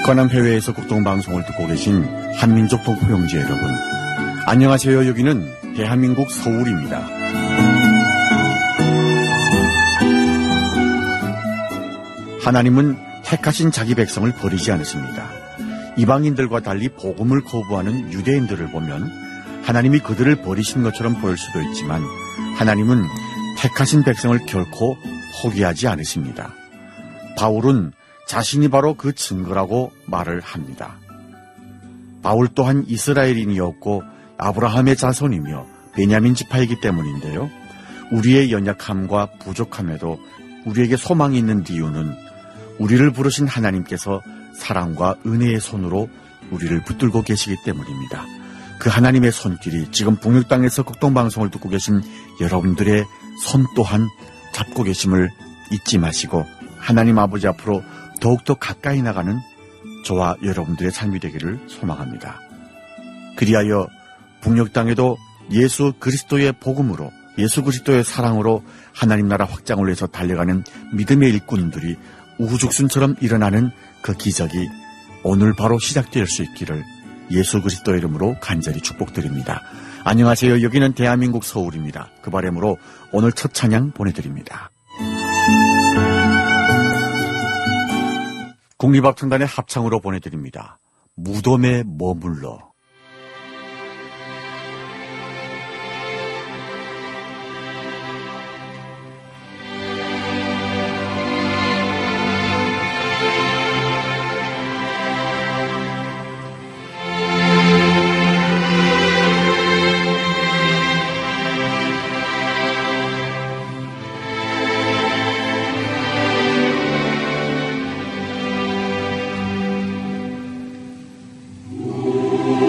북한함 해외에서 국동방송을 듣고 계신 한민족 동포 형제 여러분, 안녕하세요. 여기는 대한민국 서울입니다. 하나님은 택하신 자기 백성을 버리지 않으십니다. 이방인들과 달리 복음을 거부하는 유대인들을 보면 하나님이 그들을 버리신 것처럼 보일 수도 있지만 하나님은 택하신 백성을 결코 포기하지 않으십니다. 바울은 자신이 바로 그 증거라고 말을 합니다. 바울 또한 이스라엘인이었고 아브라함의 자손이며 베냐민 지파이기 때문인데요. 우리의 연약함과 부족함에도 우리에게 소망이 있는 이유는 우리를 부르신 하나님께서 사랑과 은혜의 손으로 우리를 붙들고 계시기 때문입니다. 그 하나님의 손길이 지금 북녘 땅에서 국동방송을 듣고 계신 여러분들의 손 또한 잡고 계심을 잊지 마시고 하나님 아버지 앞으로 더욱더 가까이 나가는 저와 여러분들의 삶이 되기를 소망합니다. 그리하여 북녘 땅에도 예수 그리스도의 복음으로, 예수 그리스도의 사랑으로 하나님 나라 확장을 위해서 달려가는 믿음의 일꾼들이 우후죽순처럼 일어나는 그 기적이 오늘 바로 시작될 수 있기를 예수 그리스도의 이름으로 간절히 축복드립니다. 안녕하세요. 여기는 대한민국 서울입니다. 그 바람으로 오늘 첫 찬양 보내드립니다. 국립합창단의 합창으로 보내드립니다. 무덤에 머물러. 오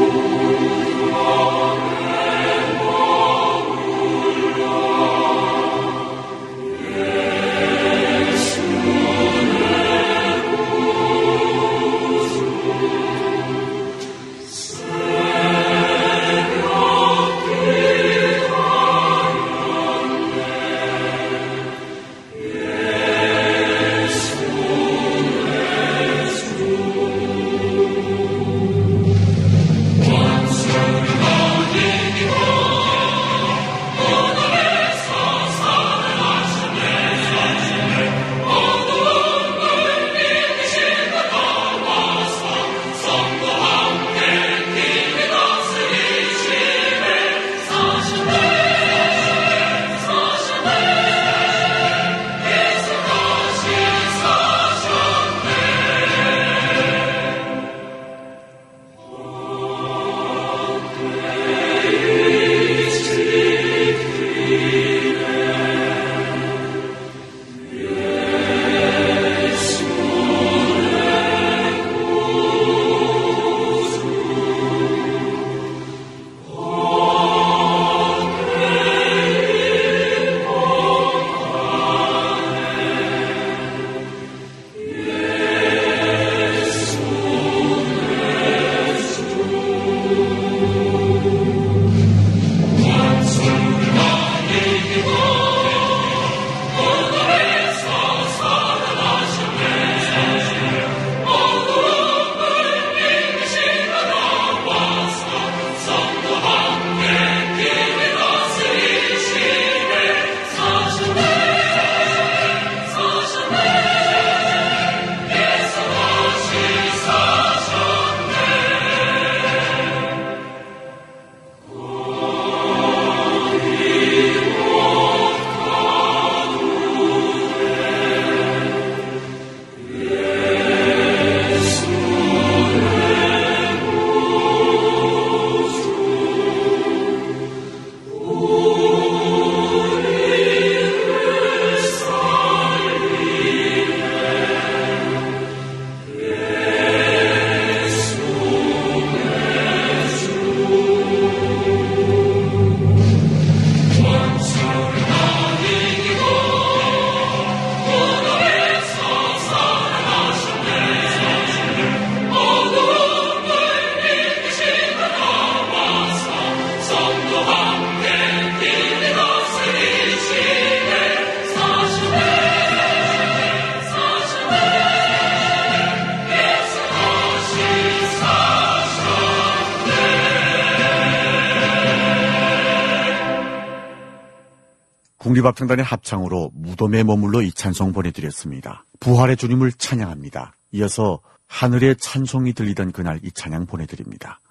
독립합창단의 합창으로 무덤에 머물러 이 찬송 보내드렸습니다. 부활의 주님을 찬양합니다. 이어서 하늘의 찬송이 들리던 그날 이 찬양 보내드립니다.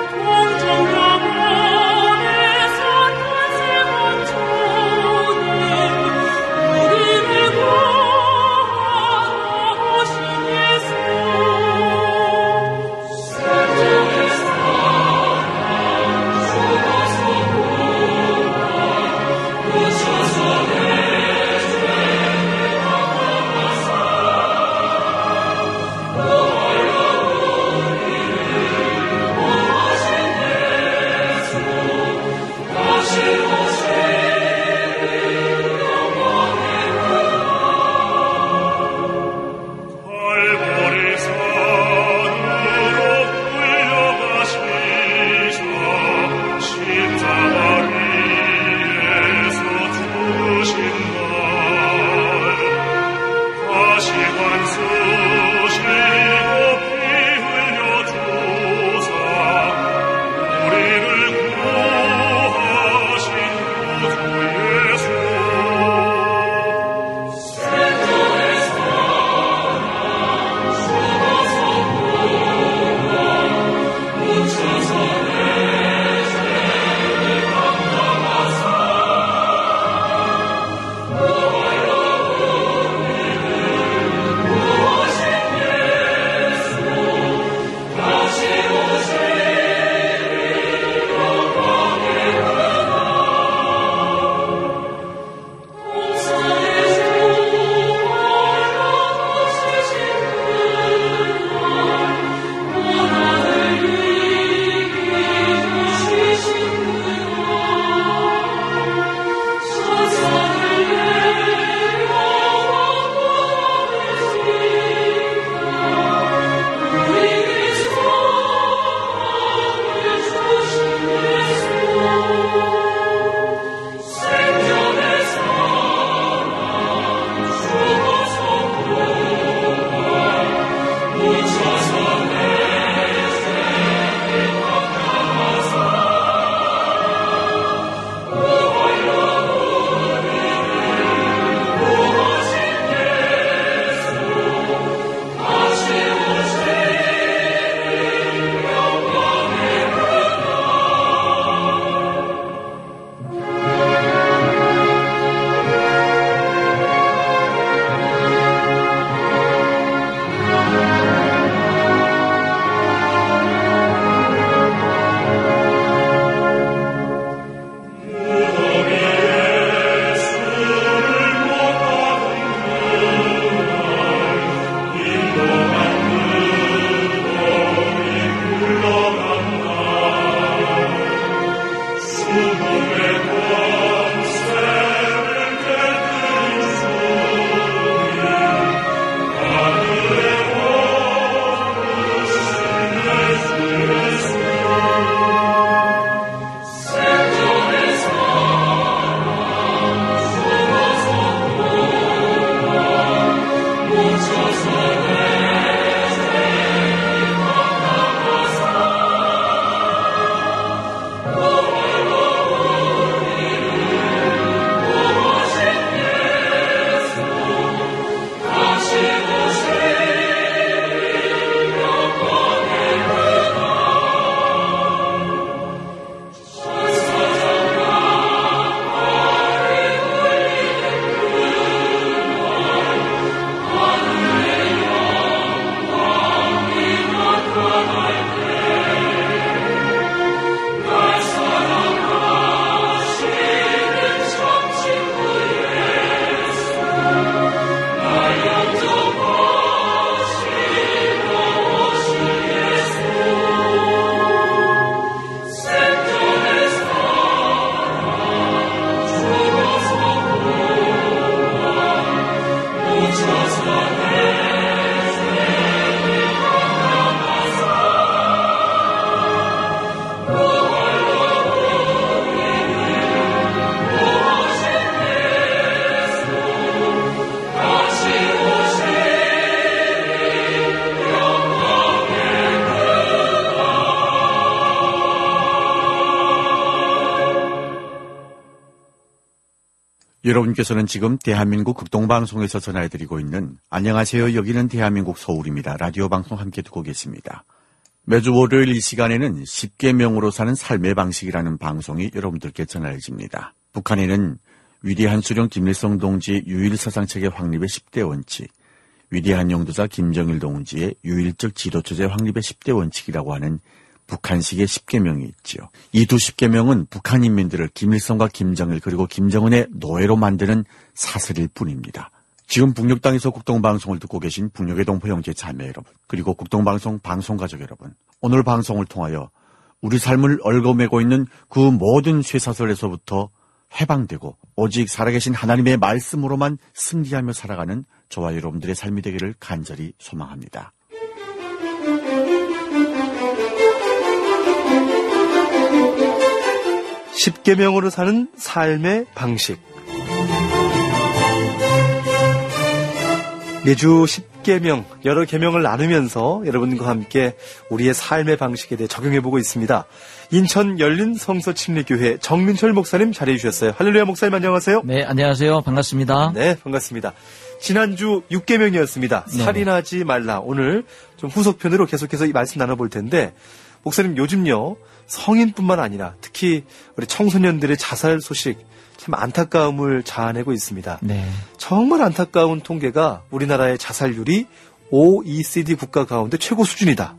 동정녀 모래선 새 원초 여러분께서는 지금 대한민국 극동방송에서 전해드리고 있는 안녕하세요. 여기는 대한민국 서울입니다. 라디오 방송 함께 듣고 계십니다. 매주 월요일 이 시간에는 10계명으로 사는 삶의 방식이라는 방송이 여러분들께 전해집니다. 북한에는 위대한 수령 김일성 동지의 유일사상체계 확립의 10대 원칙, 위대한 영도자 김정일 동지의 유일적 지도체제 확립의 10대 원칙이라고 하는 북한식의 10계명이 있지요. 이 두 10계명은 북한 인민들을 김일성과 김정일 그리고 김정은의 노예로 만드는 사슬일 뿐입니다. 지금 북녘 땅에서 국동방송을 듣고 계신 북녘의 동포 형제 자매 여러분, 그리고 국동방송 방송가족 여러분, 오늘 방송을 통하여 우리 삶을 얽어매고 있는 그 모든 쇠사슬에서부터 해방되고 오직 살아계신 하나님의 말씀으로만 승리하며 살아가는 저와 여러분들의 삶이 되기를 간절히 소망합니다. 십계명으로 사는 삶의 방식. 매주 10계명, 여러 계명을 나누면서 여러분과 함께 우리의 삶의 방식에 대해 적용해보고 있습니다. 인천 열린 성서침례교회 정민철 목사님 자리해 주셨어요. 할렐루야 목사님 안녕하세요. 네, 안녕하세요. 반갑습니다. 네, 반갑습니다. 지난주 6계명이었습니다. 네. 살인하지 말라. 오늘 좀 후속편으로 계속해서 이 말씀 나눠볼 텐데, 목사님 요즘요, 성인뿐만 아니라 특히 우리 청소년들의 자살 소식 참 안타까움을 자아내고 있습니다. 네. 정말 안타까운 통계가 우리나라의 자살률이 OECD 국가 가운데 최고 수준이다.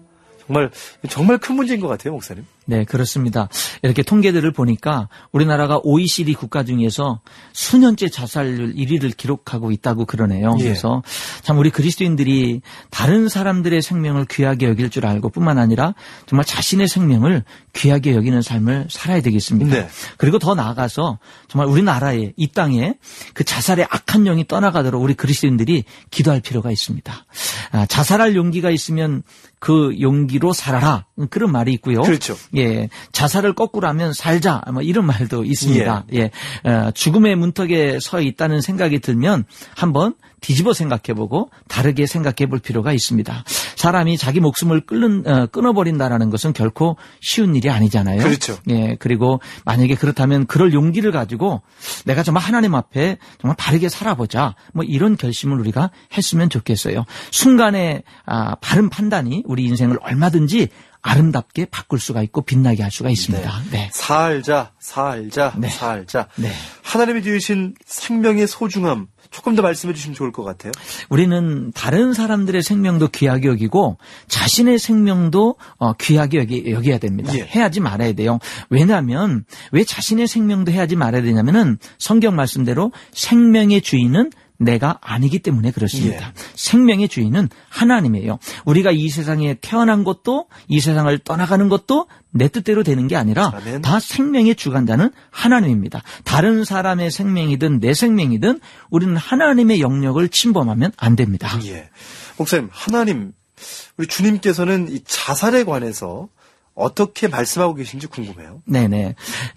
정말 큰 문제인 것 같아요, 목사님. 네, 그렇습니다. 이렇게 통계들을 보니까 우리나라가 OECD 국가 중에서 수년째 자살률 1위를 기록하고 있다고 그러네요. 예. 그래서 참 우리 그리스도인들이 다른 사람들의 생명을 귀하게 여길 줄 알고 뿐만 아니라 정말 자신의 생명을 귀하게 여기는 삶을 살아야 되겠습니다. 네. 그리고 더 나아가서 정말 우리나라에 이 땅에 그 자살의 악한 영이 떠나가도록 우리 그리스도인들이 기도할 필요가 있습니다. 자살할 용기가 있으면 그 용기로 살아라. 그런 말이 있고요. 그렇죠. 예, 자살을 거꾸로 하면 살자. 뭐 이런 말도 있습니다. 예, 죽음의 문턱에 서 있다는 생각이 들면 한번 뒤집어 생각해보고 다르게 생각해볼 필요가 있습니다. 사람이 자기 목숨을 끊어버린다라는 것은 결코 쉬운 일이 아니잖아요. 그렇죠. 예, 그리고 만약에 그렇다면 그럴 용기를 가지고 내가 정말 하나님 앞에 정말 바르게 살아보자. 뭐 이런 결심을 우리가 했으면 좋겠어요. 순간의 바른 판단이 우리 인생을 얼마든지 아름답게 바꿀 수가 있고 빛나게 할 수가 있습니다. 네. 네. 살자. 네. 네. 하나님이 주신 생명의 소중함 조금 더 말씀해 주시면 좋을 것 같아요. 우리는 다른 사람들의 생명도 귀하게 여기고 자신의 생명도 귀하게 여겨야 됩니다. 예. 해야지 말아야 돼요. 왜냐하면 왜 자신의 생명도 해야지 말아야 되냐면은 성경 말씀대로 생명의 주인은 내가 아니기 때문에 그렇습니다. 예. 생명의 주인은 하나님이에요. 우리가 이 세상에 태어난 것도 이 세상을 떠나가는 것도 내 뜻대로 되는 게 아니라 아멘. 다 생명의 주관자는 하나님입니다. 다른 사람의 생명이든 내 생명이든 우리는 하나님의 영역을 침범하면 안 됩니다. 예. 목사님, 하나님, 우리 주님께서는 이 자살에 관해서 어떻게 말씀하고 계신지 궁금해요. 네네.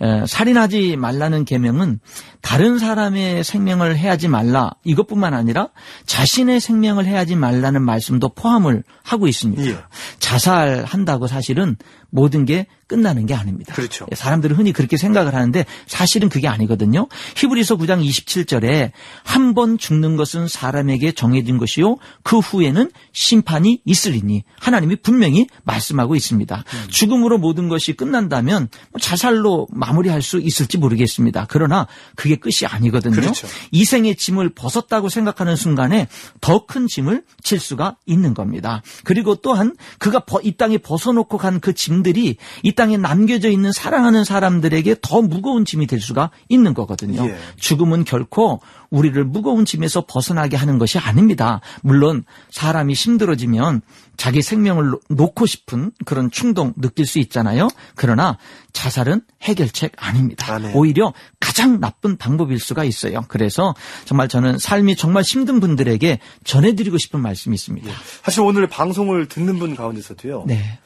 살인하지 말라는 계명은 다른 사람의 생명을 해하지 말라 이것뿐만 아니라 자신의 생명을 해하지 말라는 말씀도 포함을 하고 있습니다. 예. 자살한다고 사실은 모든 게 끝나는 게 아닙니다. 그렇죠. 사람들은 흔히 그렇게 생각을 하는데 사실은 그게 아니거든요. 히브리서 9장 27절에 한 번 죽는 것은 사람에게 정해진 것이요 그 후에는 심판이 있으리니 하나님이 분명히 말씀하고 있습니다. 죽음으로 모든 것이 끝난다면 자살로 마무리할 수 있을지 모르겠습니다. 그러나 그게 끝이 아니거든요. 그렇죠. 이 생의 짐을 벗었다고 생각하는 순간에 더 큰 짐을 질 수가 있는 겁니다. 그리고 또한 그가 이 땅에 벗어놓고 간 그 짐들이 이 땅에 남겨져 있는 사랑하는 사람들에게 더 무거운 짐이 될 수가 있는 거거든요. 예. 죽음은 결코 우리를 무거운 짐에서 벗어나게 하는 것이 아닙니다. 물론 사람이 힘들어지면 자기 생명을 놓고 싶은 그런 충동 느낄 수 있잖아요. 그러나 자살은 해결책 아닙니다. 아멘. 오히려 가장 나쁜 방법일 수가 있어요. 그래서 정말 저는 삶이 정말 힘든 분들에게 전해드리고 싶은 말씀이 있습니다. 사실 오늘 방송을 듣는 분 가운데서도요. 네.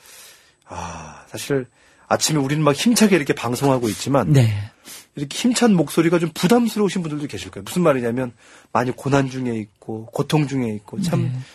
사실 아침에 우리는 막 힘차게 이렇게 방송하고 있지만 네. 이렇게 힘찬 목소리가 좀 부담스러우신 분들도 계실 거예요. 무슨 말이냐면 많이 고난 중에 있고 고통 중에 있고 참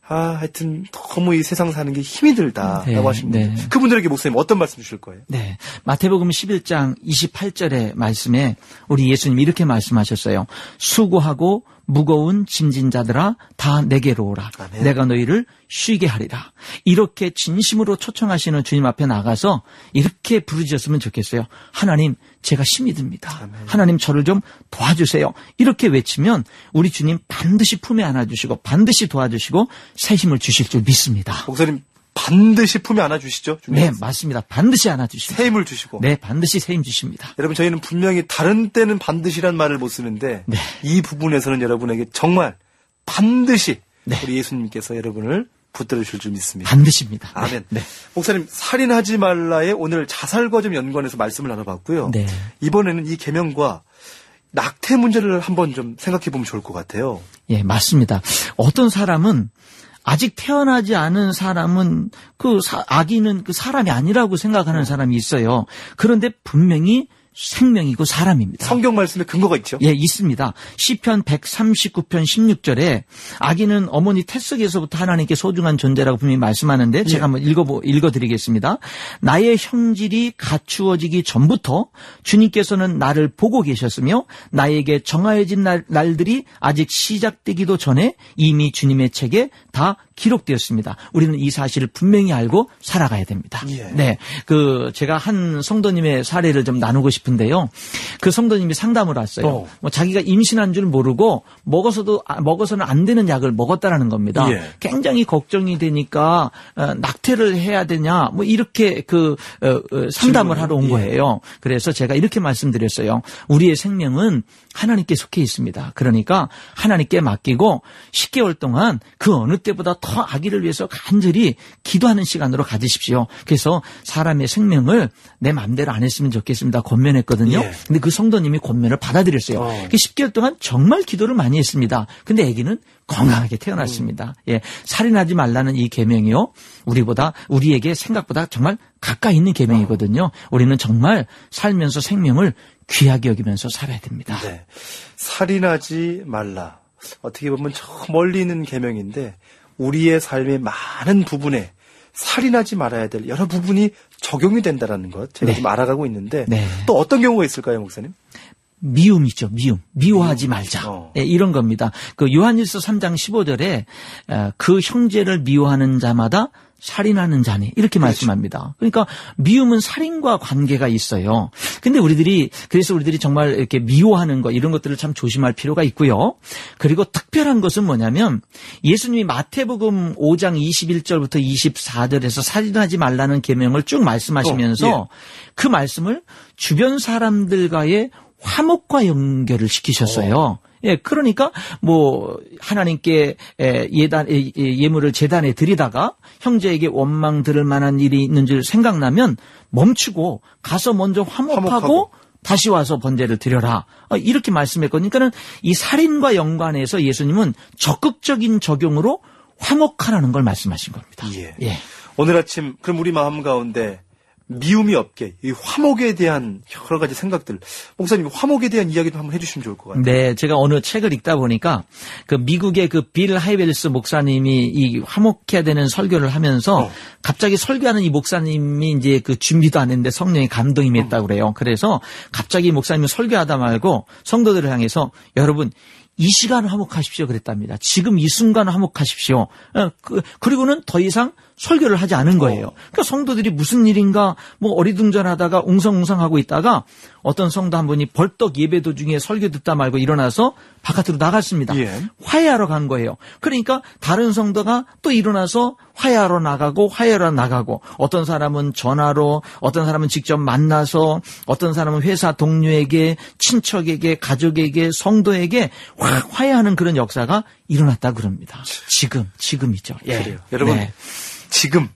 하여튼 너무 이 세상 사는 게 힘이 들다라고 네, 하신 분들. 네. 그분들에게 목사님 어떤 말씀 주실 거예요? 네. 마태복음 11장 28절의 말씀에 우리 예수님이 이렇게 말씀하셨어요. 수고하고 무거운 짐진 자들아 다 내게로 오라. 아멘. 내가 너희를 쉬게 하리라. 이렇게 진심으로 초청하시는 주님 앞에 나가서 이렇게 부르짖었으면 좋겠어요. 하나님, 제가 힘이 듭니다. 아멘. 하나님, 저를 좀 도와주세요. 이렇게 외치면 우리 주님 반드시 품에 안아주시고 반드시 도와주시고 새 힘을 주실 줄 믿습니다. 목사님 반드시 품에 안아주시죠? 주님? 네, 맞습니다. 반드시 안아주십니다. 새 힘을 주시고. 네, 반드시 새 힘 주십니다. 여러분 저희는 분명히 다른 때는 반드시란 말을 못 쓰는데 네. 이 부분에서는 여러분에게 정말 반드시 네. 우리 예수님께서 여러분을 붙들어 주실 줄 믿습니다. 반드시입니다. 아멘. 네. 목사님 살인하지 말라의 오늘 자살과 좀 연관해서 말씀을 나눠봤고요. 네. 이번에는 이 계명과 낙태 문제를 한번 좀 생각해 보면 좋을 것 같아요. 예, 맞습니다. 어떤 사람은 아직 태어나지 않은 사람은 아기는 그 사람이 아니라고 생각하는 사람이 있어요. 그런데 분명히 생명이고 사람입니다. 성경 말씀에 근거가 있죠? 예, 있습니다. 시편 139편 16절에 아기는 어머니 태석에서부터 하나님께 소중한 존재라고 분명히 말씀하는데 제가 한번 읽어드리겠습니다. 나의 형질이 갖추어지기 전부터 주님께서는 나를 보고 계셨으며 나에게 정하여진 날들이 아직 시작되기도 전에 이미 주님의 책에 다 기록되었습니다. 우리는 이 사실을 분명히 알고 살아가야 됩니다. 예. 네, 제가 한 성도님의 사례를 좀 나누고 싶은데요. 그 성도님이 상담을 왔어요. 뭐 자기가 임신한 줄 모르고 먹어서는 안 되는 약을 먹었다라는 겁니다. 예. 굉장히 걱정이 되니까 낙태를 해야 되냐, 뭐 이렇게 상담을 하러 온 거예요. 그래서 제가 이렇게 말씀드렸어요. 우리의 생명은 하나님께 속해 있습니다. 그러니까 하나님께 맡기고 10개월 동안 그 어느 때보다 더 아기를 위해서 간절히 기도하는 시간으로 가지십시오. 그래서 사람의 생명을 내 마음대로 안 했으면 좋겠습니다. 권면했거든요. 예. 근데 그 성도님이 권면을 받아들였어요. 10개월 동안 정말 기도를 많이 했습니다. 근데 아기는 건강하게 태어났습니다. 예, 살인하지 말라는 이 계명이요. 우리에게 생각보다 정말 가까이 있는 계명이거든요. 우리는 정말 살면서 생명을 귀하게 여기면서 살아야 됩니다. 네. 살인하지 말라. 어떻게 보면 저 멀리 있는 계명인데 우리의 삶의 많은 부분에 살인하지 말아야 될 여러 부분이 적용이 된다는 것 제가 네. 좀 알아가고 있는데 네. 또 어떤 경우가 있을까요, 목사님? 미움이죠, 미움. 미워하지 말자. 예, 이런 겁니다. 요한일서 3장 15절에 그 형제를 미워하는 자마다 살인하는 자니 이렇게 말씀합니다. 그러니까 미움은 살인과 관계가 있어요. 근데 그래서 우리들이 정말 이렇게 미워하는 것 이런 것들을 참 조심할 필요가 있고요. 그리고 특별한 것은 뭐냐면 예수님이 마태복음 5장 21절부터 24절에서 살인하지 말라는 계명을 쭉 말씀하시면서 그 말씀을 주변 사람들과의 화목과 연결을 시키셨어요. 예, 그러니까 하나님께 예물을 제단에 드리다가 형제에게 원망 들을 만한 일이 있는 줄 생각나면 멈추고 가서 먼저 화목하고 다시 와서 번제를 드려라. 이렇게 말씀했거든요. 그러니까는 이 살인과 연관해서 예수님은 적극적인 적용으로 화목하라는 걸 말씀하신 겁니다. 예. 예. 오늘 아침 그럼 우리 마음 가운데 미움이 없게 이 화목에 대한 여러 가지 생각들 목사님 화목에 대한 이야기도 한번 해주시면 좋을 것 같아요. 네, 제가 어느 책을 읽다 보니까 미국의 빌 하이벨스 목사님이 이 화목해야 되는 설교를 하면서 갑자기 설교하는 이 목사님이 이제 준비도 안 했는데 성령의 감동이 임했다고 그래요. 그래서 갑자기 목사님은 설교하다 말고 성도들을 향해서 여러분 이 시간 화목하십시오 그랬답니다. 지금 이 순간 화목하십시오. 그리고는 더 이상 설교를 하지 않은 거예요. 그러니까 성도들이 무슨 일인가 어리둥절하다가 웅성웅성하고 있다가 어떤 성도 한 분이 벌떡 예배 도중에 설교 듣다 말고 일어나서 바깥으로 나갔습니다. 예. 화해하러 간 거예요. 그러니까 다른 성도가 또 일어나서 화해하러 나가고 어떤 사람은 전화로 어떤 사람은 직접 만나서 어떤 사람은 회사 동료에게 친척에게 가족에게 성도에게 화해하는 그런 역사가 일어났다 그럽니다. 지금이죠. 예. 그래요. 여러분 네. 지금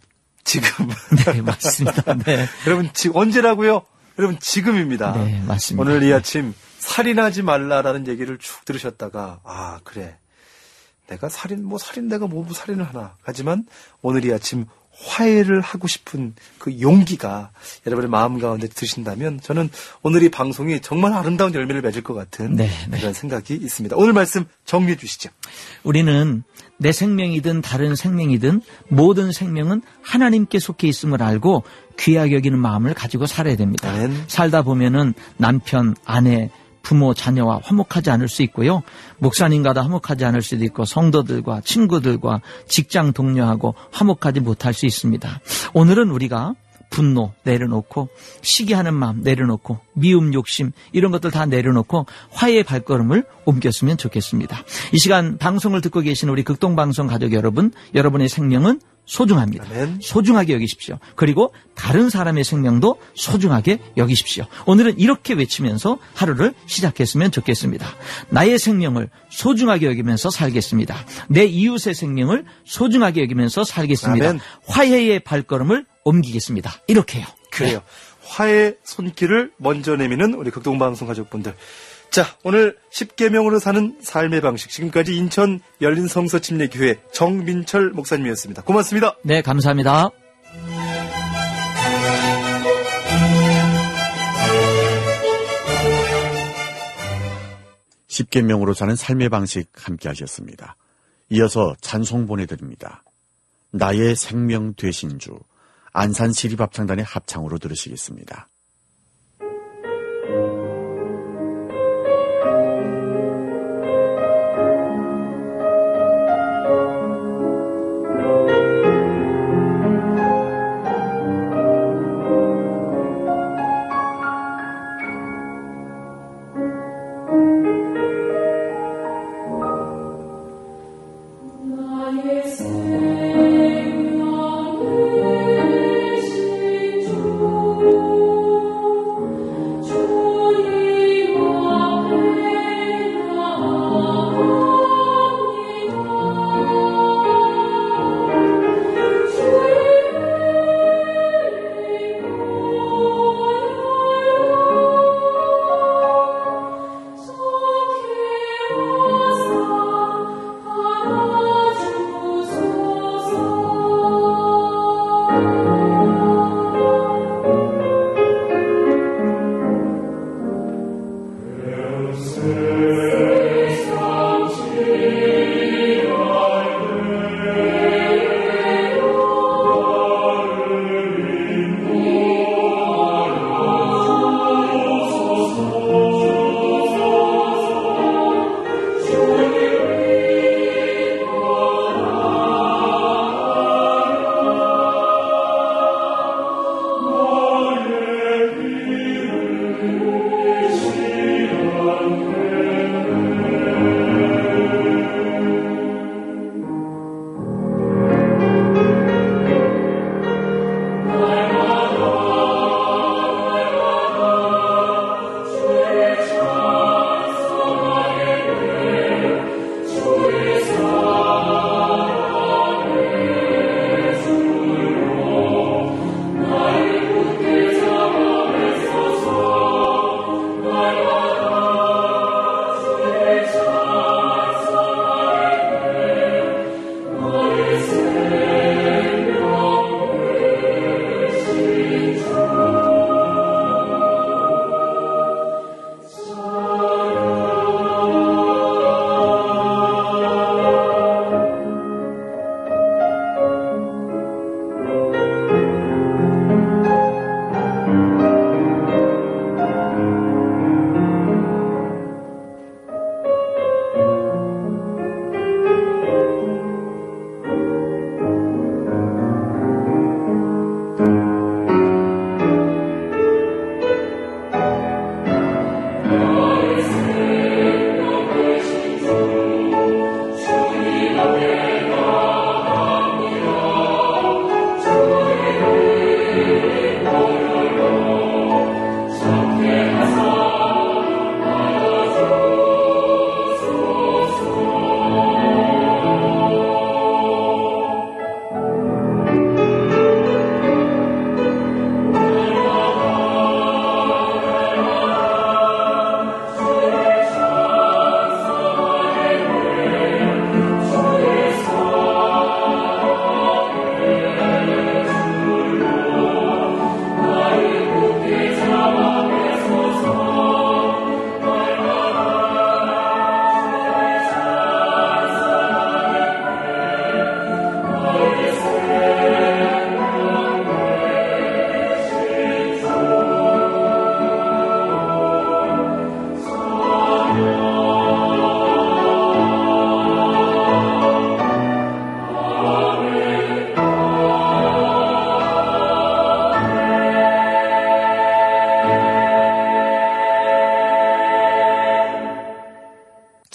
네, 맞습니다. 네. 여러분 언제라고요? 여러분 지금입니다. 네, 맞습니다. 오늘 이 아침 살인하지 말라라는 얘기를 쭉 들으셨다가 그래 내가 살인 내가 뭐 살인을 하나 하지만 오늘 이 아침 화해를 하고 싶은 그 용기가 여러분의 마음 가운데 드신다면 저는 오늘 이 방송이 정말 아름다운 열매를 맺을 것 같은 그런 생각이 있습니다. 오늘 말씀 정리해 주시죠. 우리는 내 생명이든 다른 생명이든 모든 생명은 하나님께 속해 있음을 알고 귀하게 여기는 마음을 가지고 살아야 됩니다. 살다 보면은 남편, 아내, 부모, 자녀와 화목하지 않을 수 있고요. 목사님과도 화목하지 않을 수도 있고 성도들과 친구들과 직장 동료하고 화목하지 못할 수 있습니다. 오늘은 우리가 분노 내려놓고 시기하는 마음 내려놓고 미움, 욕심 이런 것들 다 내려놓고 화해의 발걸음을 옮겼으면 좋겠습니다. 이 시간 방송을 듣고 계신 우리 극동방송 가족 여러분, 여러분의 생명은 소중합니다. 아멘. 소중하게 여기십시오. 그리고 다른 사람의 생명도 소중하게 여기십시오. 오늘은 이렇게 외치면서 하루를 시작했으면 좋겠습니다. 나의 생명을 소중하게 여기면서 살겠습니다. 내 이웃의 생명을 소중하게 여기면서 살겠습니다. 아멘. 화해의 발걸음을 옮기겠습니다. 이렇게요. 그래요. 화해 손길을 먼저 내미는 우리 극동방송 가족분들. 자, 오늘 10계명으로 사는 삶의 방식. 지금까지 인천 열린성서침례교회 정민철 목사님이었습니다. 고맙습니다. 네, 감사합니다. 십계명으로 사는 삶의 방식 함께 하셨습니다. 이어서 찬송 보내드립니다. 나의 생명 되신 주, 안산시립합창단의 합창으로 들으시겠습니다.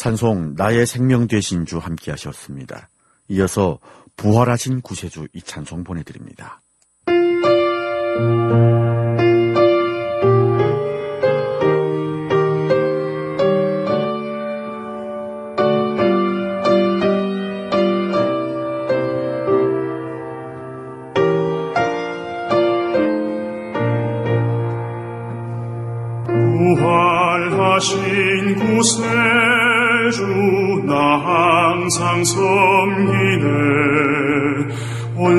찬송 나의 생명 되신 주 함께 하셨습니다. 이어서 부활하신 구세주 이 찬송 보내드립니다. 부활하신 구세주 나 항상 섬기네. 온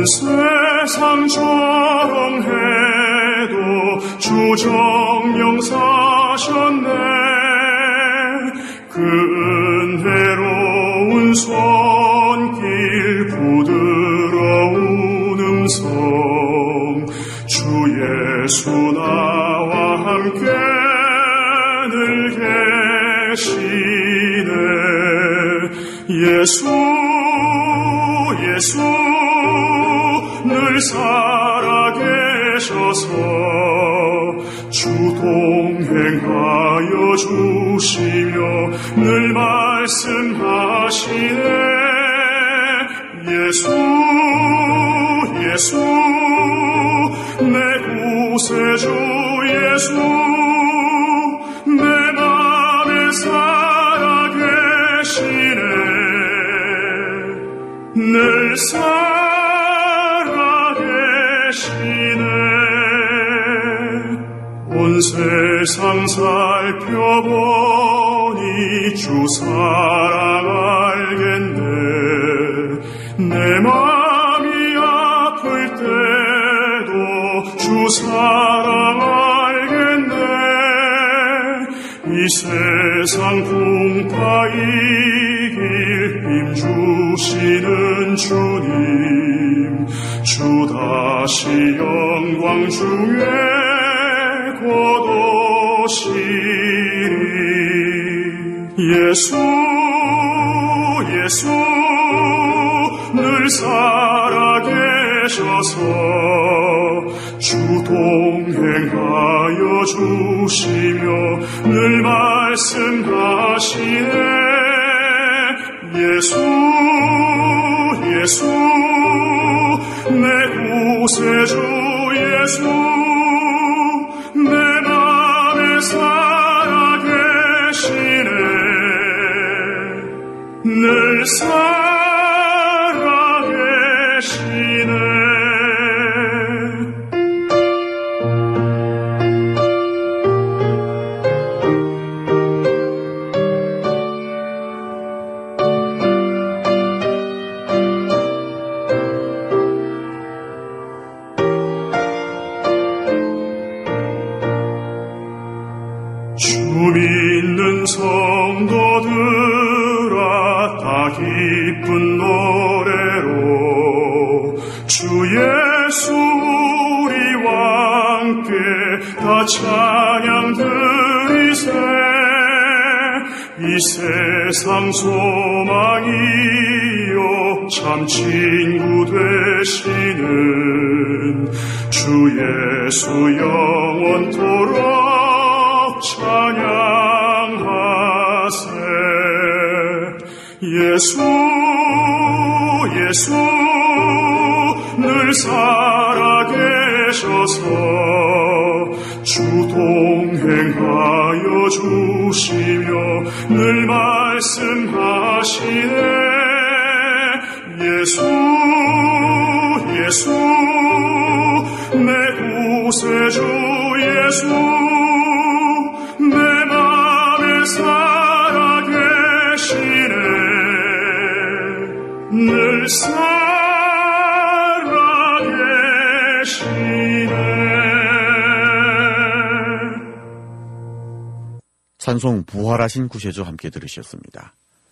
세상처럼 해도 주 정령 사셨네. 그 은혜로운 손길 부드러운 음성 주 예수 나와 함께 늘 계시네. 예수 예수 늘 살아계셔서 주 동행하여 주시며 늘 말씀하시네. 예수 예수 내 구세주 예수 내 맘에 살아계시네. 늘 살아계시네. 온 세상 살펴보니 주 사랑 알겠네. 내 맘이 아플 때도 주 사랑 알겠네. 이 세상 풍파 이길 힘 주시는 주님 주 다시 영광 중에 곧 오시리. 예수 예수 늘 살아계셔서 주 동행하여 주시며 늘 말씀하시네. 예수 예수 내 구세주 예수 내 맘에 살아계시네. 늘 살아계시네. 주 믿는 성도들아 다 기쁜 노래로 주 예수 우리와 함께 다 찬양 드리세. 이 세상 소망이요 참 친구 되시는 주 예수 영원토록 찬양하세. 예수 예수 늘 살아계셔서 주 동행하여 주시며 늘 말씀하시네. 예수 예수 내 구세주 예수 내 맘에 살아계시네. 늘 살아계시네. 찬송 부활하신 구세주 함께 들으셨습니다.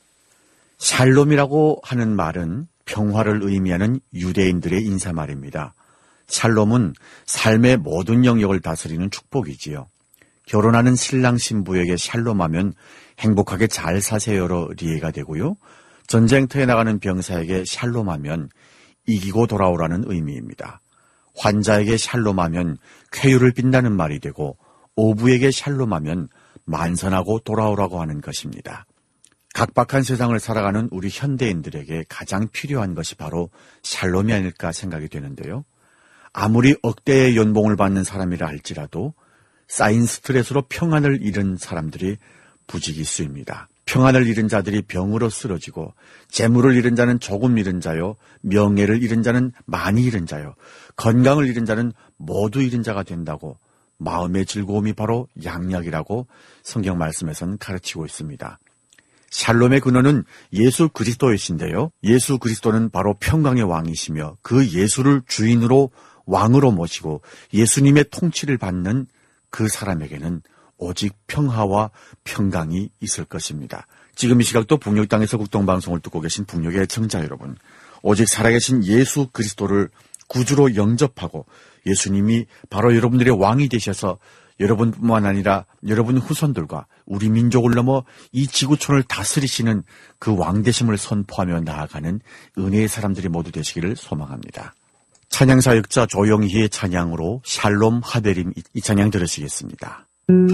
샬롬이라고 하는 말은 평화를 의미하는 유대인들의 인사말입니다. 샬롬은 삶의 모든 영역을 다스리는 축복이지요. 결혼하는 신랑 신부에게 샬롬하면 행복하게 잘 사세요로 이해가 되고요. 전쟁터에 나가는 병사에게 샬롬하면 이기고 돌아오라는 의미입니다. 환자에게 샬롬하면 쾌유를 빈다는 말이 되고, 오부에게 샬롬하면 만선하고 돌아오라고 하는 것입니다. 각박한 세상을 살아가는 우리 현대인들에게 가장 필요한 것이 바로 샬롬이 아닐까 생각이 되는데요. 아무리 억대의 연봉을 받는 사람이라 할지라도 쌓인 스트레스로 평안을 잃은 사람들이 부지기수입니다. 평안을 잃은 자들이 병으로 쓰러지고 재물을 잃은 자는 조금 잃은 자요, 명예를 잃은 자는 많이 잃은 자요, 건강을 잃은 자는 모두 잃은 자가 된다고 마음의 즐거움이 바로 양약이라고 성경 말씀에서는 가르치고 있습니다. 샬롬의 근원은 예수 그리스도이신데요. 예수 그리스도는 바로 평강의 왕이시며 그 예수를 주인으로 왕으로 모시고 예수님의 통치를 받는 그 사람에게는 오직 평화와 평강이 있을 것입니다. 지금 이 시각도 북녘 땅에서 국동방송을 듣고 계신 북녘의 애청자 여러분, 오직 살아계신 예수 그리스도를 구주로 영접하고 예수님이 바로 여러분들의 왕이 되셔서 여러분뿐만 아니라 여러분 후손들과 우리 민족을 넘어 이 지구촌을 다스리시는 그 왕되심을 선포하며 나아가는 은혜의 사람들이 모두 되시기를 소망합니다. 찬양사역자 조영희의 찬양으로 샬롬 하베림, 이 찬양 들으시겠습니다.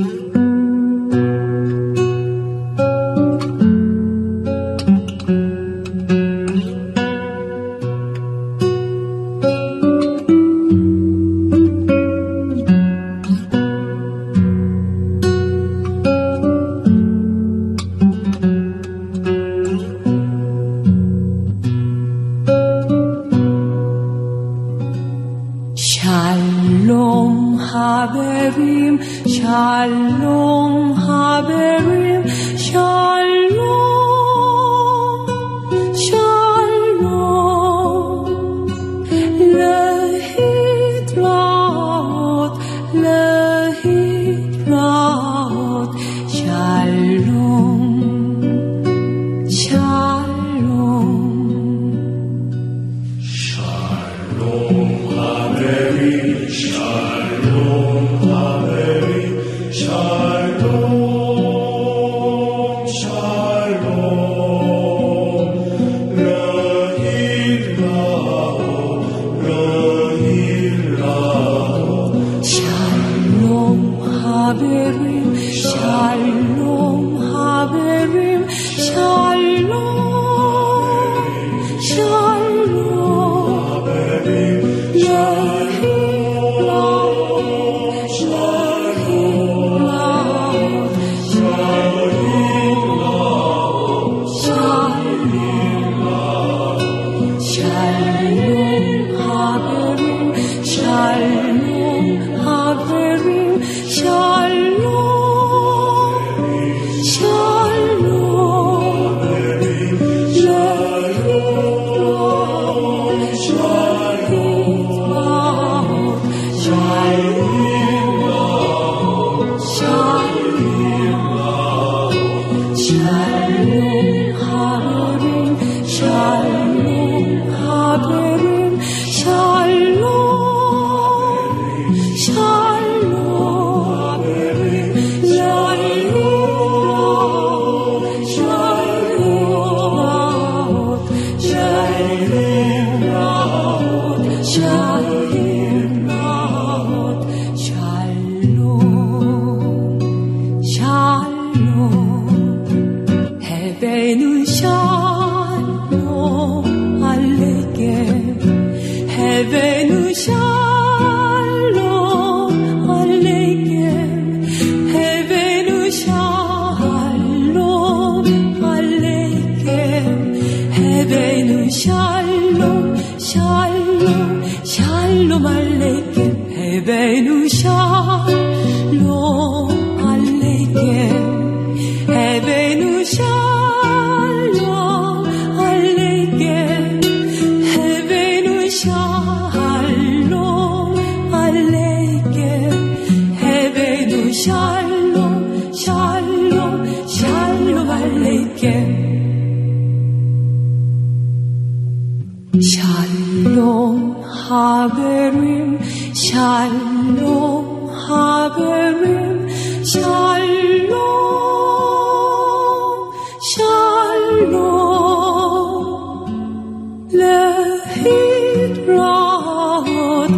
샬롬 하베림 샬롬 하베림 샬롬 샬롬 레히드라웃 레히드라웃 샬롬 샬롬 하베리 샬롬 하베리 샬롬 샬롬 러힐라오 러힐라오 샬롬 하베림 샬롬 하베림 샬롬 샬롬 헤베누 샬롬 알레게 헤베누 샬롬 알레게 헤베누 샬롬 알레게 헤베누 샬롬 샬롬 샬롬 알레게 헤베누 샬롬 알레게 헤베누 샬롬 알레게 헤베누 샬롬 알레게 헤베누 샬롬 샬롬 샬롬 알레게 샬롬 하베림 샬롬 하베림 샬롬 샬롬 레히드라웃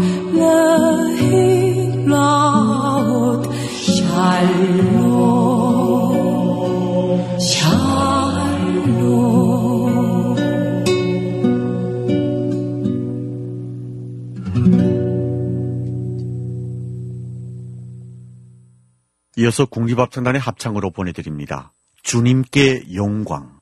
레히드라웃 샬롬 샬롬 이어서 국립합창단의 합창으로 보내드립니다. 주님께 영광.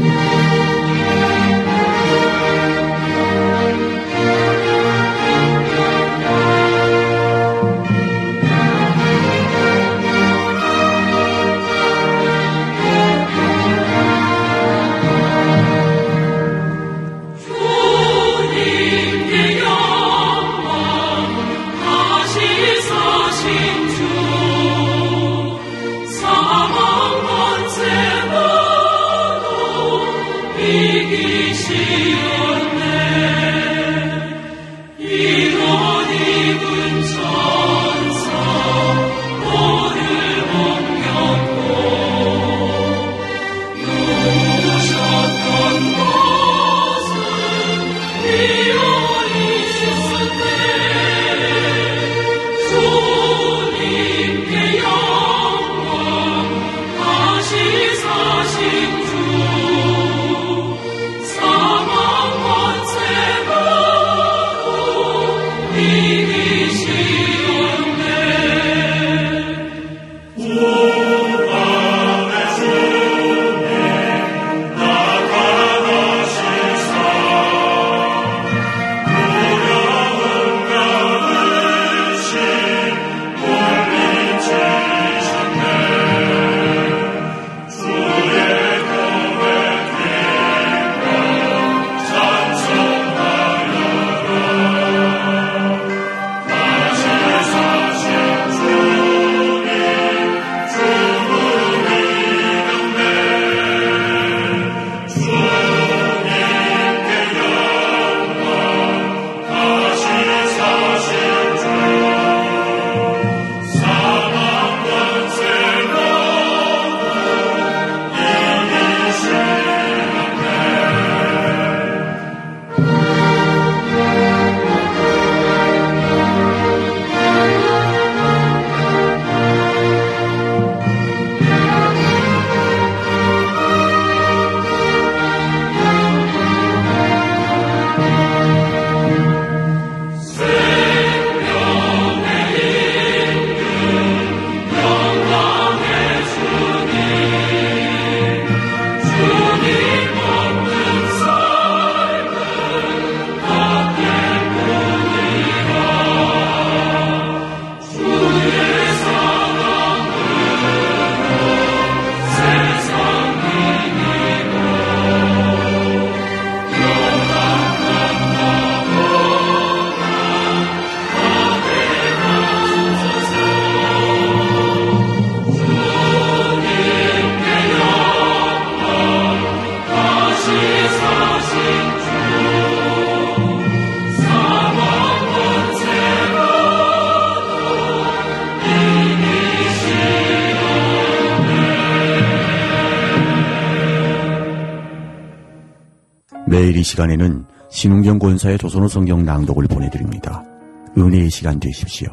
매일 이 시간에는 신웅경 권사의 조선어 성경 낭독을 보내드립니다. 은혜의 시간 되십시오.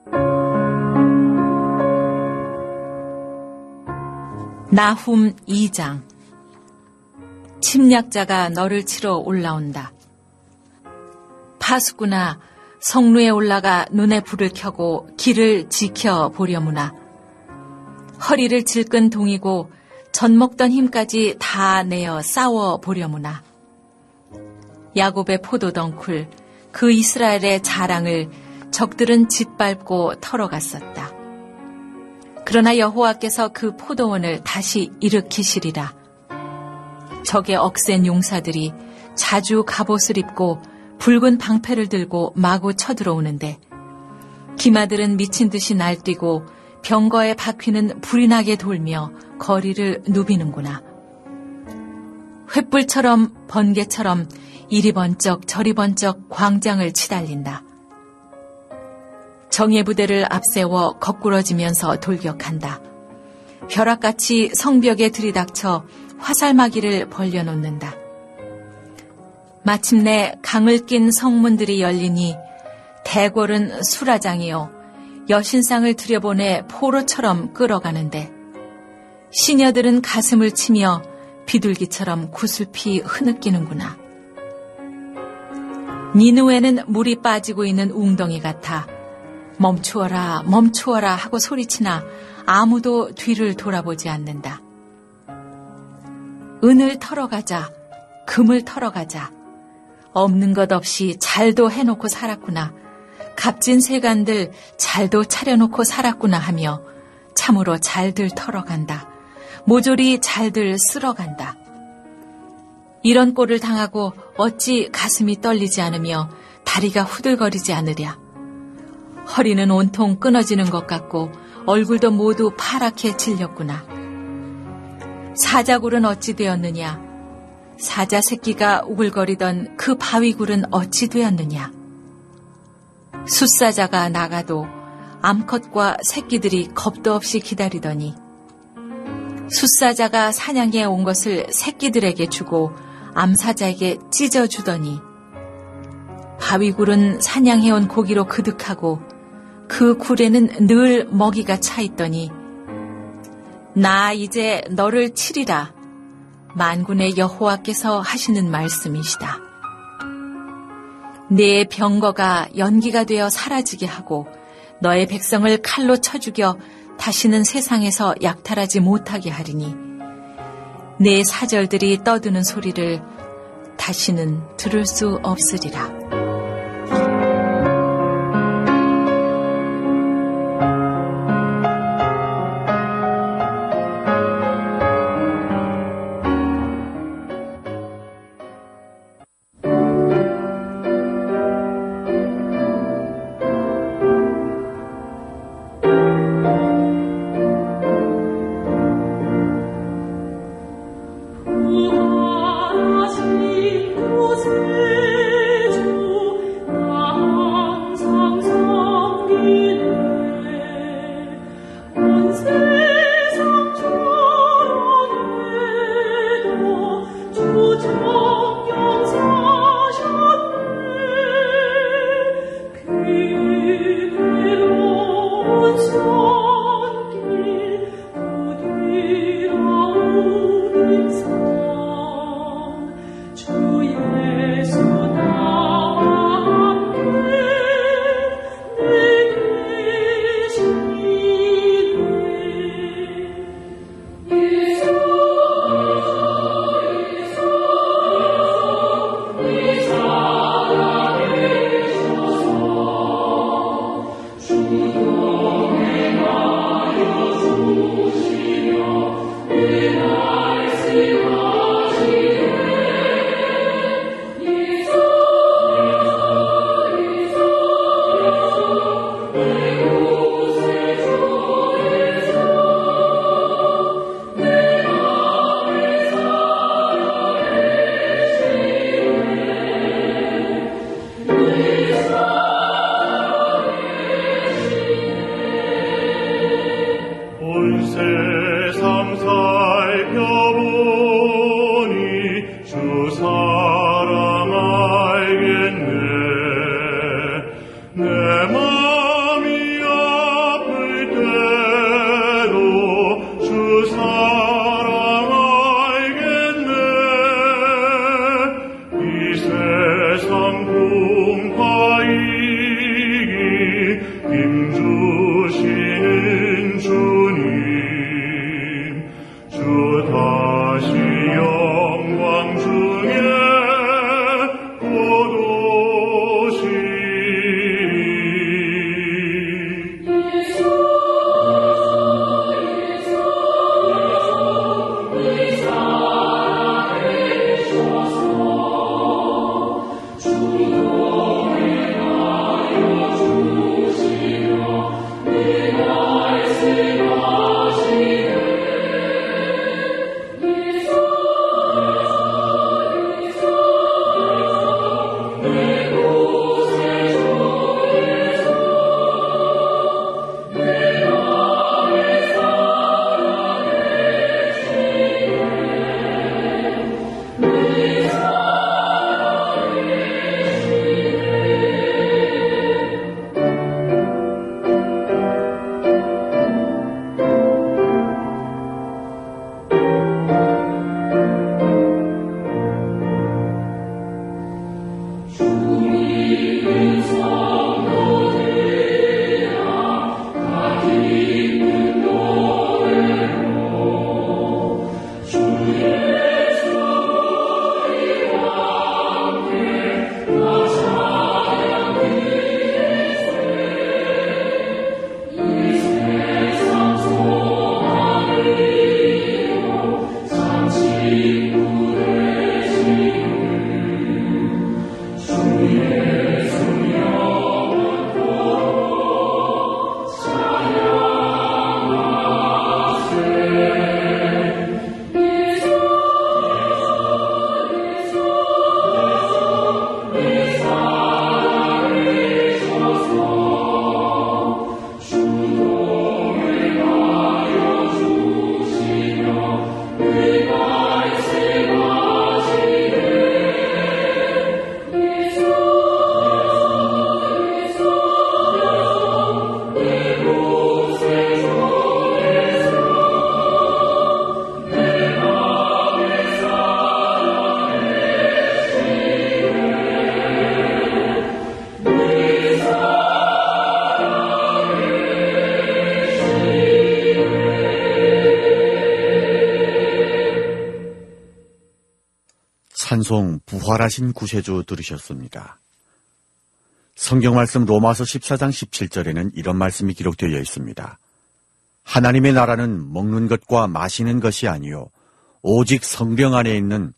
나훔 2장. 침략자가 너를 치러 올라온다. 파수꾼아, 성루에 올라가 눈에 불을 켜고 길을 지켜보려무나. 허리를 질끈 동이고 젖먹던 힘까지 다 내어 싸워보려무나. 야곱의 포도덩쿨, 그 이스라엘의 자랑을 적들은 짓밟고 털어갔었다. 그러나 여호와께서 그 포도원을 다시 일으키시리라. 적의 억센 용사들이 자주 갑옷을 입고 붉은 방패를 들고 마구 쳐들어오는데 기마들은 미친 듯이 날뛰고 병거의 바퀴는 불이 나게 돌며 거리를 누비는구나. 횃불처럼 번개처럼 이리 번쩍 저리 번쩍 광장을 치달린다. 정예 부대를 앞세워 거꾸러지면서 돌격한다. 벼락같이 성벽에 들이닥쳐 화살마기를 벌려놓는다. 마침내 강을 낀 성문들이 열리니 대궐은 수라장이요 여신상을 들여보내 포로처럼 끌어가는데 시녀들은 가슴을 치며 비둘기처럼 구슬피 흐느끼는구나. 니느웨는 물이 빠지고 있는 웅덩이 같아 멈추어라, 멈추어라 하고 소리치나 아무도 뒤를 돌아보지 않는다. 은을 털어가자, 금을 털어가자. 없는 것 없이 잘도 해놓고 살았구나. 값진 세간들 잘도 차려놓고 살았구나 하며 참으로 잘들 털어간다. 모조리 잘들 쓸어간다. 이런 꼴을 당하고 어찌 가슴이 떨리지 않으며 다리가 후들거리지 않으랴. 허리는 온통 끊어지는 것 같고 얼굴도 모두 파랗게 질렸구나. 사자굴은 어찌 되었느냐. 사자 새끼가 우글거리던 그 바위굴은 어찌 되었느냐. 숫사자가 나가도 암컷과 새끼들이 겁도 없이 기다리더니 숫사자가 사냥에 온 것을 새끼들에게 주고 암사자에게 찢어주더니 바위굴은 사냥해온 고기로 그득하고 그 굴에는 늘 먹이가 차 있더니 나 이제 너를 치리라. 만군의 여호와께서 하시는 말씀이시다. 내 병거가 연기가 되어 사라지게 하고 너의 백성을 칼로 쳐 죽여 다시는 세상에서 약탈하지 못하게 하리니 내 사절들이 떠드는 소리를 다시는 들을 수 없으리라. 방송 부활하신 구세주 들으셨습니다. 성경 말씀 로마서 14장 17절에는 이런 말씀이 기록되어 있습니다. 하나님의 나라는 먹는 것과 마시는 것이 아니요 오직 성령 안에 있는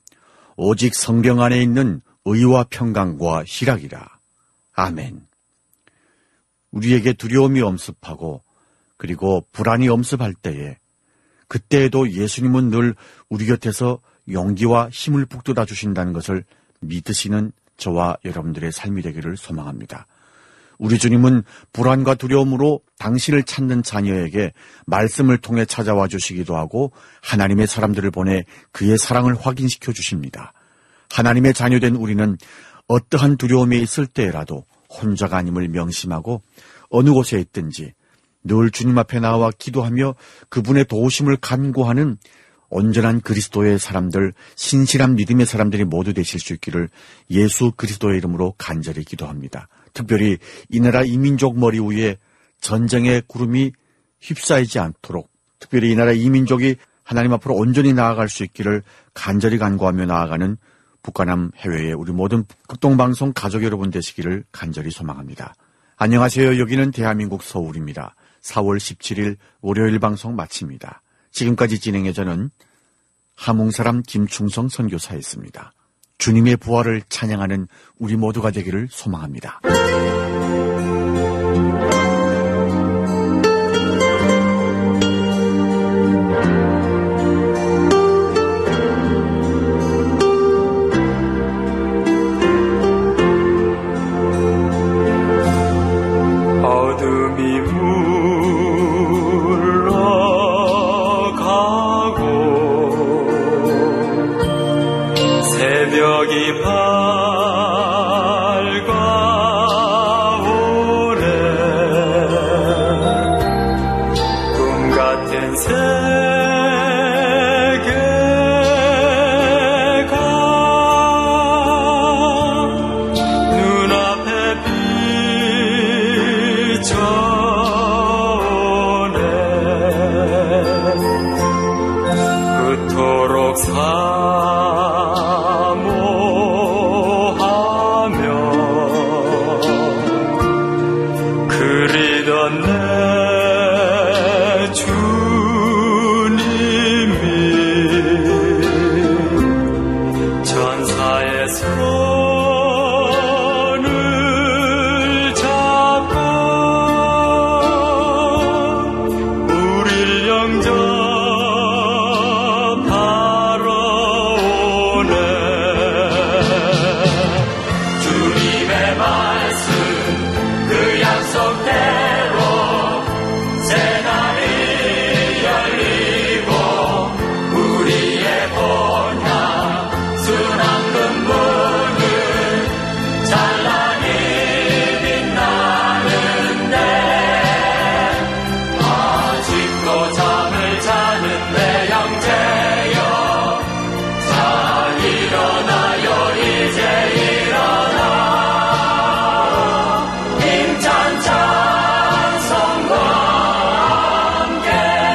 의와 평강과 희락이라. 아멘. 우리에게 두려움이 엄습하고 그리고 불안이 엄습할 때에 그때에도 예수님은 늘 우리 곁에서 용기와 힘을 북돋아 주신다는 것을 믿으시는 저와 여러분들의 삶이 되기를 소망합니다. 우리 주님은 불안과 두려움으로 당신을 찾는 자녀에게 말씀을 통해 찾아와 주시기도 하고 하나님의 사람들을 보내 그의 사랑을 확인시켜 주십니다. 하나님의 자녀된 우리는 어떠한 두려움이 있을 때라도 혼자가 아님을 명심하고 어느 곳에 있든지 늘 주님 앞에 나와 기도하며 그분의 도우심을 간구하는 온전한 그리스도의 사람들, 신실한 믿음의 사람들이 모두 되실 수 있기를 예수 그리스도의 이름으로 간절히 기도합니다. 특별히 이 나라 이민족 머리 위에 전쟁의 구름이 휩싸이지 않도록, 특별히 이 나라 이민족이 하나님 앞으로 온전히 나아갈 수 있기를 간절히 간구하며 나아가는 북한남 해외의 우리 모든 극동방송 가족 여러분 되시기를 간절히 소망합니다. 안녕하세요. 여기는 대한민국 서울입니다. 4월 17일 월요일 방송 마칩니다. 지금까지 진행해 저는 함흥사람 김충성 선교사였습니다. 주님의 부활을 찬양하는 우리 모두가 되기를 소망합니다. 어둠이 물러가고 새벽이 밝아오네. 꿈 같은 세계가 눈앞에 비춰오네. 그토록 사모하며 그리던 내 주님이 전사의 손을 잡고 우릴 영접하러 오네. 주님의 말씀 그 약속대로 새날이 열리고 우리의 본향 순환금 문은 찬란히 빛나는데 아직도 잠을 자는 내 형제여 잘 일어나요. 이제 일어나 힘찬 찬송과 함께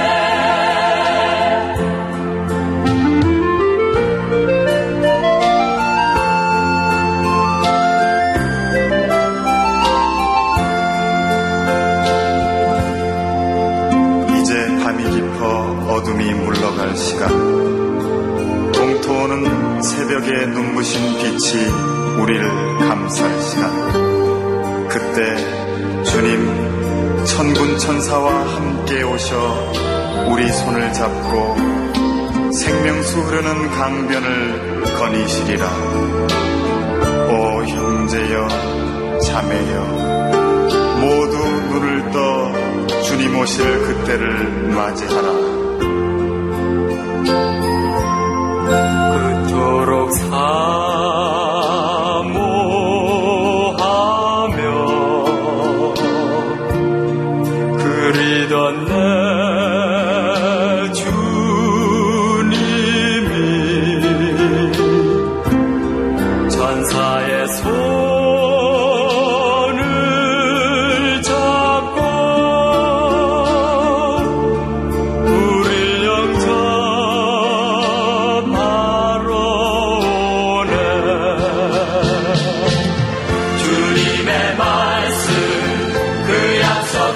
이제 밤이 깊어 어둠이 물러갈 시간. 동토오는 새벽의 눈부신 빛이 우리를 감쌀 시간. 그때 주님 천군 천사와 함께 오셔 우리 손을 잡고 생명수 흐르는 강변을 거니시리라. 오 형제여 자매여 모두 눈을 떠 주님 오실 그때를 맞이하라. 그토록 사모하며 그리던 내 주님이 전사의 손을 잡고 우릴 영접하러 오네.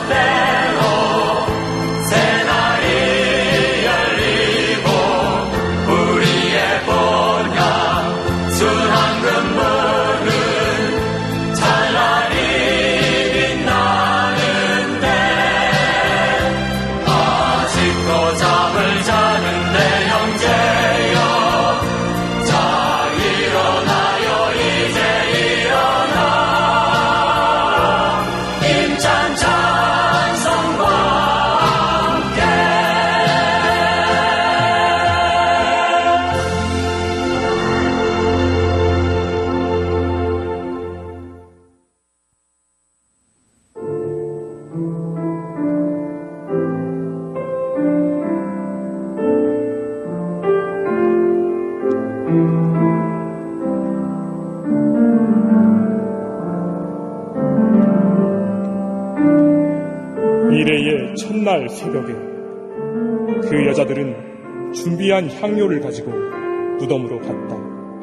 이래의 첫날 새벽에 그 여자들은 준비한 향료를 가지고 무덤으로 갔다.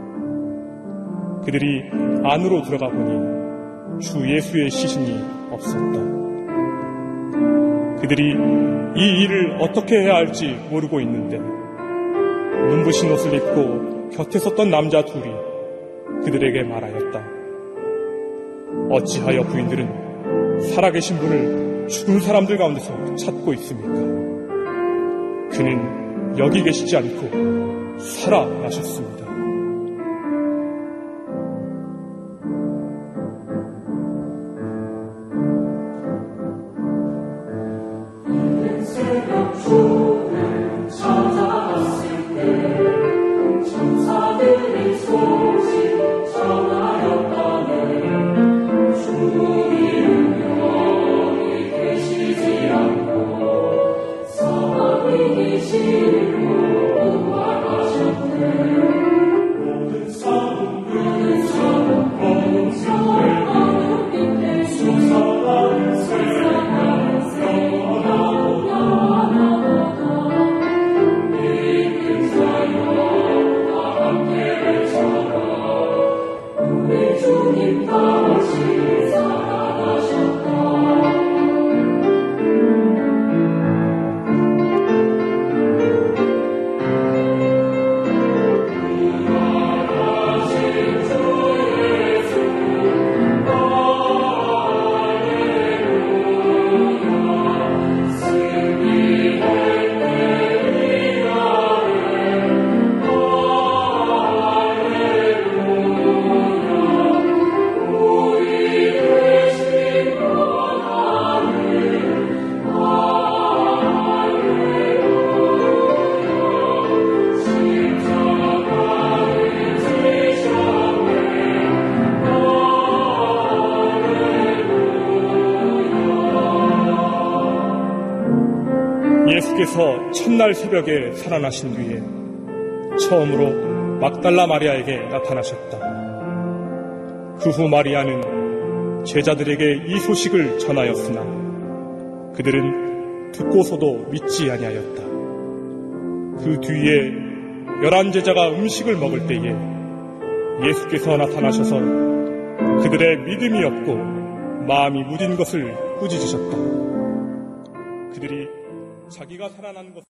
그들이 안으로 들어가 보니 주 예수의 시신이 없었다. 그들이 이 일을 어떻게 해야 할지 모르고 있는데 눈부신 옷을 입고 곁에 섰던 남자 둘이 그들에게 말하였다. 어찌하여 부인들은 살아계신 분을 죽은 사람들 가운데서 찾고 있습니까? 그는 여기 계시지 않고 살아나셨습니다. 예수께서 첫날 새벽에 살아나신 뒤에 처음으로 막달라 마리아에게 나타나셨다. 그 후 마리아는 제자들에게 이 소식을 전하였으나 그들은 듣고서도 믿지 아니하였다. 그 뒤에 11 제자가 음식을 먹을 때에 예수께서 나타나셔서 그들의 믿음이 없고 마음이 무딘 것을 꾸짖으셨다. 그들이 자기가 살아난 것